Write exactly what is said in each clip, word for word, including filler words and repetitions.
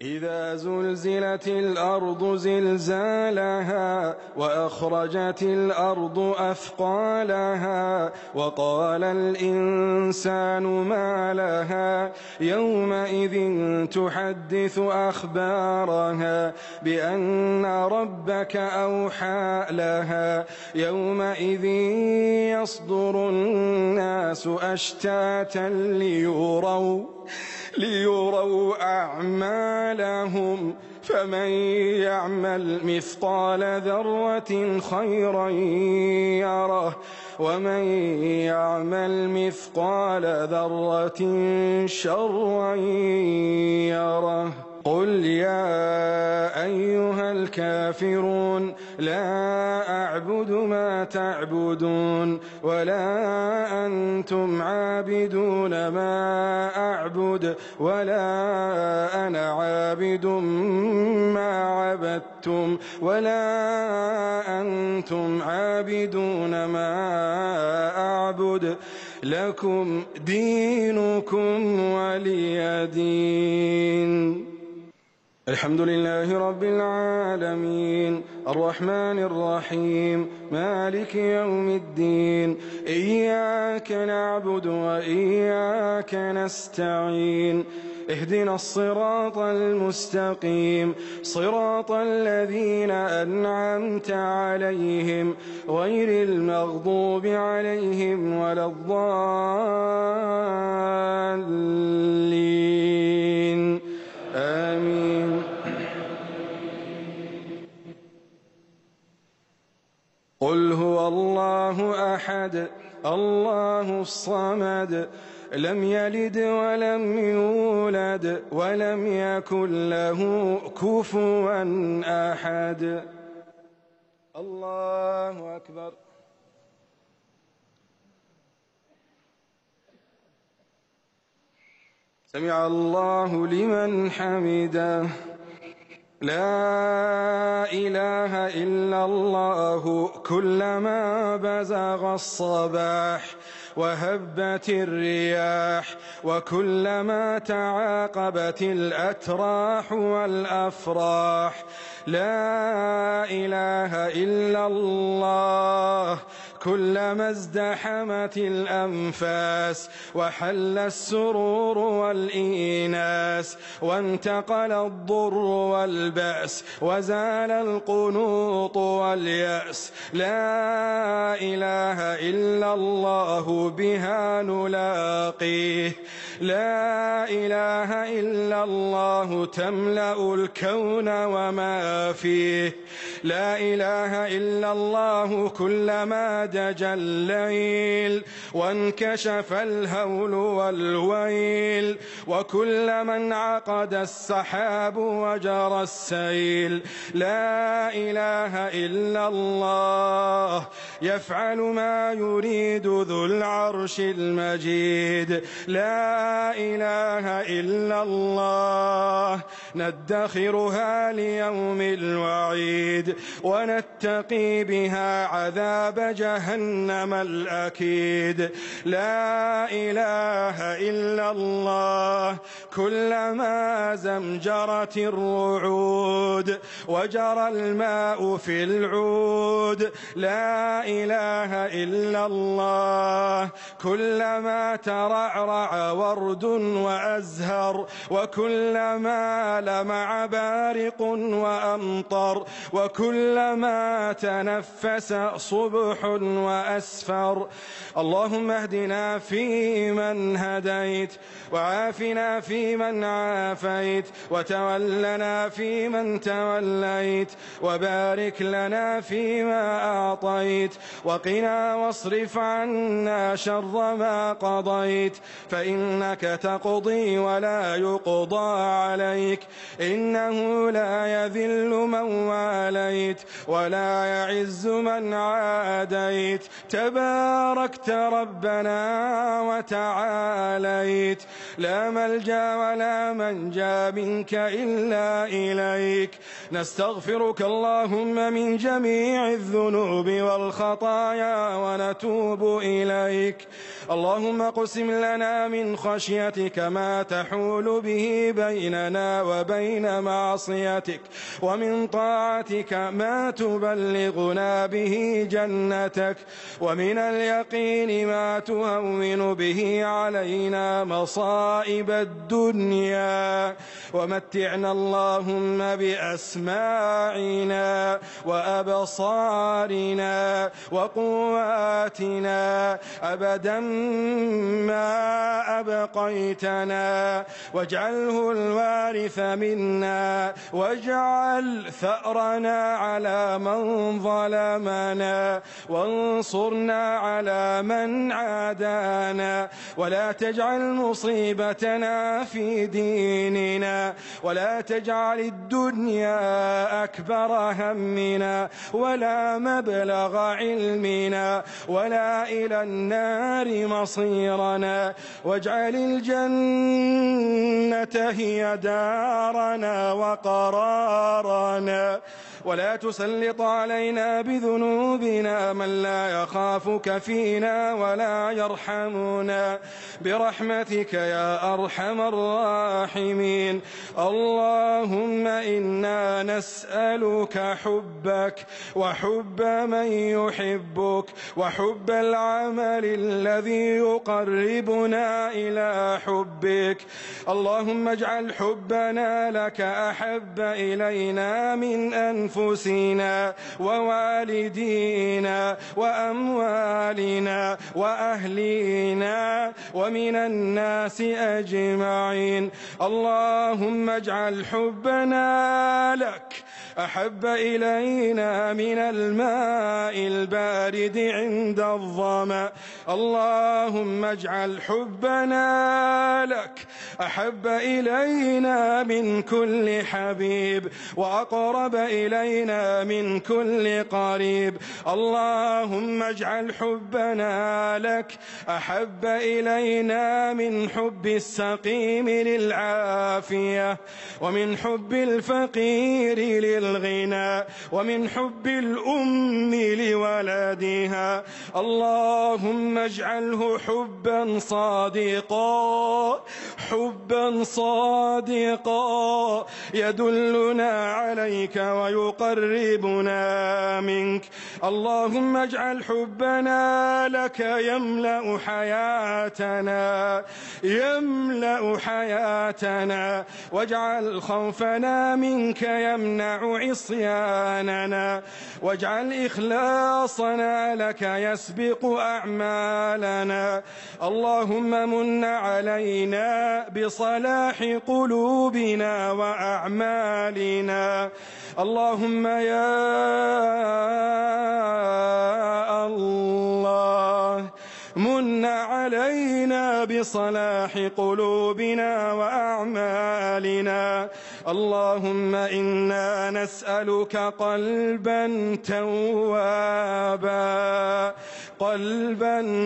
إذا زلزلت الأرض زلزالها وأخرجت الأرض أثقالها وقال الإنسان ما لها يومئذ تحدث أخبارها بأن ربك أوحى لها يومئذ يصدر الناس أشتاتا ليروا ليروا أعمالهم فمن يعمل مثقال ذرة خيرا يره ومن يعمل مثقال ذرة شرا يره. قل يا أيها الكافرون لا أعبد ما تعبدون ولا أنتم عابدون ما أعبد ولا أنا عابد ما عبدتم ولا أنتم عابدون ما أعبد لكم دينكم ولي دين. الحمد لله رب العالمين الرحمن الرحيم مالك يوم الدين إياك نعبد وإياك نستعين اهدنا الصراط المستقيم صراط الذين أنعمت عليهم غير المغضوب عليهم ولا الضالين آمين. قل هو الله أحد الله الصمد لم يلد ولم يولد ولم يكن له كفوا أحد. الله أكبر. سمع الله لمن حمده. لا إله إلا الله كلما بزغ الصباح وهبت الرياح وكلما تعاقبت الأتراح والأفراح. لا إله إلا الله كلما ازدحمت الأنفاس وحل السرور والإيناس وانتقل الضر والبأس وزال القنوط واليأس. لا إله إلا الله بها نلاقيه. لا إله إلا الله تملأ الكون وما فيه. لا إله إلا الله كلما دجى الليل وانكشف الهول والويل وكلما انعقد السحاب وجرى السيل. لا إله إلا الله يفعل ما يريد ذو العرش المجيد. لا إله إلا الله ندخرها ليوم الوعيد ونتقي بها عذاب جهنم الأكيد. لا إله إلا الله كلما زمجرت الرعود وجرى الماء في العود. لا إله إلا الله كلما ترعرع ورد وأزهر وكلما لمع بارق وأمطر وكلما تنفس صبح وأسفر. اللهم اهدنا فيمن هديت وعافنا فيمن عافيت وتولنا فيمن توليت وبارك لنا فيما أعطيت وقنا واصرف عنا شر ما قضيت فإنك تقضي ولا يقضى عليك إنه لا يذل من واليت واليت ولا يعز من عاديت. تباركت ربنا وتعاليت، لا ملجأ ولا منجا منك إلا إليك. نستغفرك اللهم من جميع الذنوب والخطايا ونتوب إليك. اللهم اقسم لنا من خشيتك ما تحول به بيننا وبين معصيتك، ومن طاعتك ما تبلغنا به جنتك، ومن اليقين ما تهون به علينا مصائب الدنيا. ومتعنا اللهم بأسماعنا وأبصارنا وقواتنا أبدا ما أبقيتنا، واجعله الوارث منا، واجعل ثأرنا على من ظلمنا، وانصرنا على من عادانا، ولا تجعل مصيبتنا في ديننا، ولا تجعل الدنيا أكبر همنا ولا مبلغ علمنا ولا إلى النار مصيرنا، واجعل الجنة هي دارنا وقرارنا، ولا تسلط علينا بذنوبنا من لا يخافك فينا ولا يرحمنا، برحمتك يا أرحم الراحمين. اللهم إنا نسألك حبك وحب من يحبك وحب العمل الذي يقربنا إلى حبك. اللهم اجعل حبنا لك أحب إلينا من أنفسنا ووالدينا وأموالنا وأهلينا ومن الناس أجمعين. اللهم اجعل حبنا لك أحب إلينا من الماء البارد عند الظمأ. اللهم اجعل حبنا لك أحب إلينا من كل حبيب وأقرب إلينا من كل قريب. اللهم اجعل حبنا لك أحب إلينا من حب السقيم للعافية، ومن حب الفقير للغنى، ومن حب الأم لولدها. اللهم اجعله حبا صادقا حبا صادقا يدلنا عليك ويقربنا منك. اللهم اجعل حبنا لك يملأ حياتنا يملأ حياتنا، واجعل خوفنا منك يمنع عصياننا، واجعل إخلاصنا لك يسبق أعمالنا. اللهم من علينا بصلاح قلوبنا وأعمالنا. اللهم يا الله من علينا بصلاح قلوبنا وأعمالنا. اللهم إنا نسألك قلبا توابا قلبا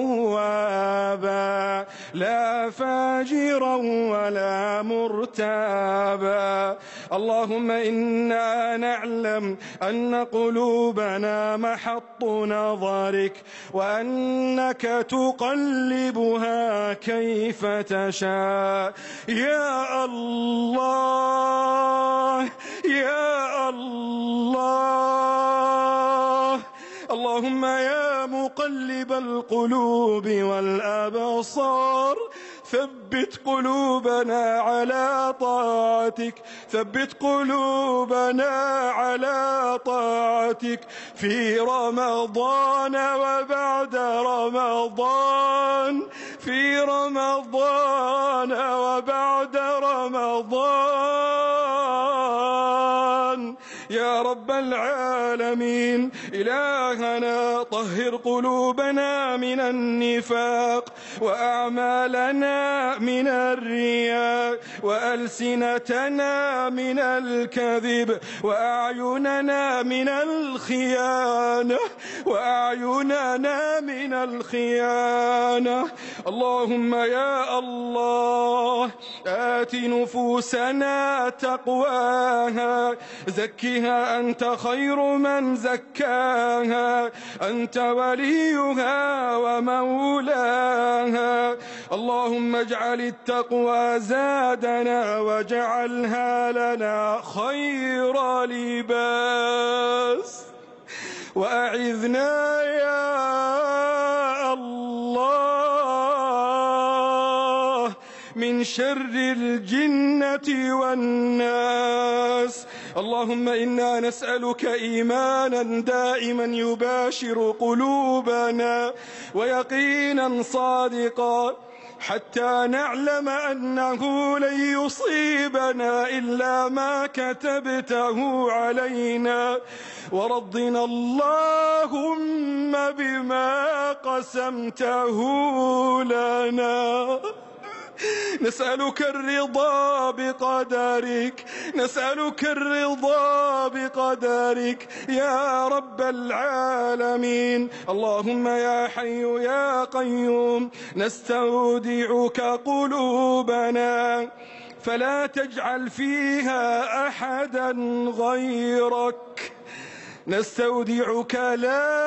توابا لا فاجرا ولا مرتابا. اللهم إنا نعلم أن قلوبنا محط نظرك، وأنك تقلبها كيف تشاء. يا الله يا الله اللهم يا مقلب القلوب والأبصار ثبت قلوبنا على طاعتك ثبت قلوبنا على طاعتك في رمضان وبعد رمضان في رمضان وبعد رمضان. يا رب العالمين إلهنا طهر قلوبنا من النفاق وأعمالنا من الرياء، وألسنتنا من الكذب، وأعيننا من الخيانة وأعيننا من الخيانة. اللهم يا الله آت نفوسنا تقواها، زكها أنت خير من زكاها، أنت وليها ومولاها. اللهم اجعل التقوى زادنا، واجعلها لنا خير لباس. وأعذنا يا الله من شر الجنة والناس. اللهم إنا نسألك إيمانا دائما يباشر قلوبنا، ويقينا صادقا، حتى نعلم أنه لن يصيبنا إلا ما كتبته علينا، ورضنا اللهم بما قسمته لنا. نسألك الرضا بقدرك، نسألك الرضا بقدرك يا رب العالمين. اللهم يا حي يا قيوم نستودعك قلوبنا، فلا تجعل فيها أحدا غيرك. نستودعك لا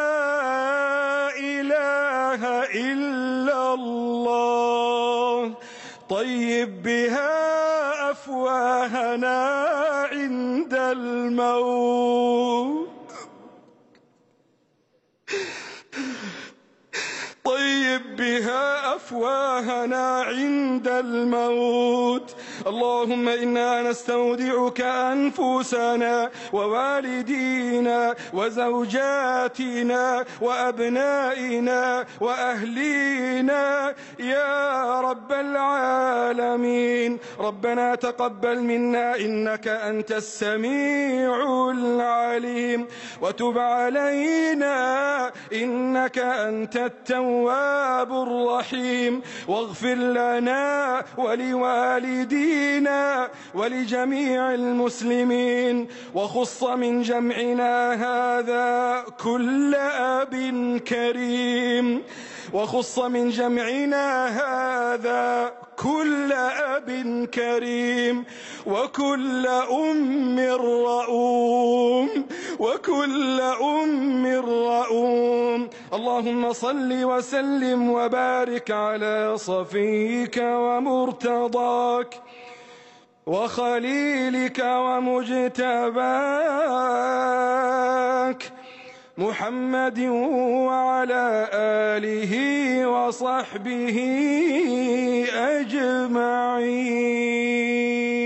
إله إلا الله، طيب بها أفواهنا عند الموت، طيب بها أفواهنا عند الموت. اللهم إنا نستودعك أنفسنا ووالدينا وزوجاتنا وأبنائنا وأهلينا يا رب العالمين. ربنا تقبل منا إنك أنت السميع العليم، وتب علينا إنك أنت التواب الرحيم، واغفر لنا ولوالدينا ولجميع المسلمين. وخص من جمعنا هذا كل أب كريم، وخص من جمعنا هذا كل أب كريم، وكل أم رؤوم، وكل أم رؤوم. اللهم صل وسلم وبارك على صفيك ومرتضاك وخليلك ومجتباك محمد وعلى آله وصحبه أجمعين.